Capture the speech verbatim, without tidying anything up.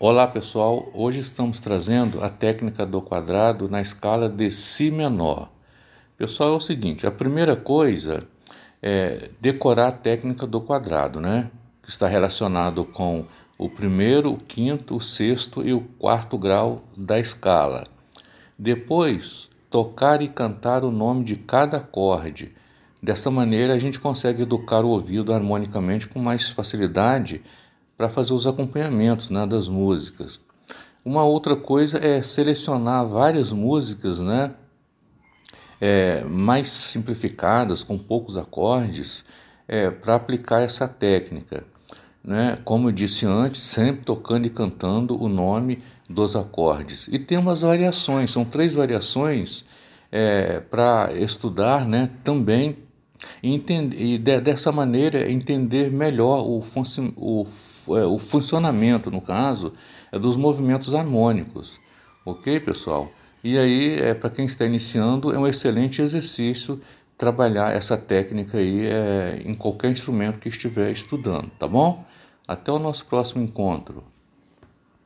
Olá pessoal, hoje estamos trazendo a técnica do quadrado na escala de Si menor. Pessoal, é o seguinte, a primeira coisa é decorar a técnica do quadrado, né? Que está relacionado com o primeiro, o quinto, o sexto e o quarto grau da escala. Depois, tocar e cantar o nome de cada acorde. Desta maneira, a gente consegue educar o ouvido harmonicamente com mais facilidade para fazer os acompanhamentos, né, das músicas. Uma outra coisa é selecionar várias músicas, né, é, mais simplificadas, com poucos acordes, é, para aplicar essa técnica. Né? Como eu disse antes, sempre tocando e cantando o nome dos acordes. E tem umas variações, são três variações é, para estudar, né, também e, entender, e de, dessa maneira entender melhor o, funci, o, é, o funcionamento, no caso, é, dos movimentos harmônicos. Ok, pessoal? E aí, é, para quem está iniciando, é um excelente exercício trabalhar essa técnica aí é, em qualquer instrumento que estiver estudando, tá bom? Até o nosso próximo encontro.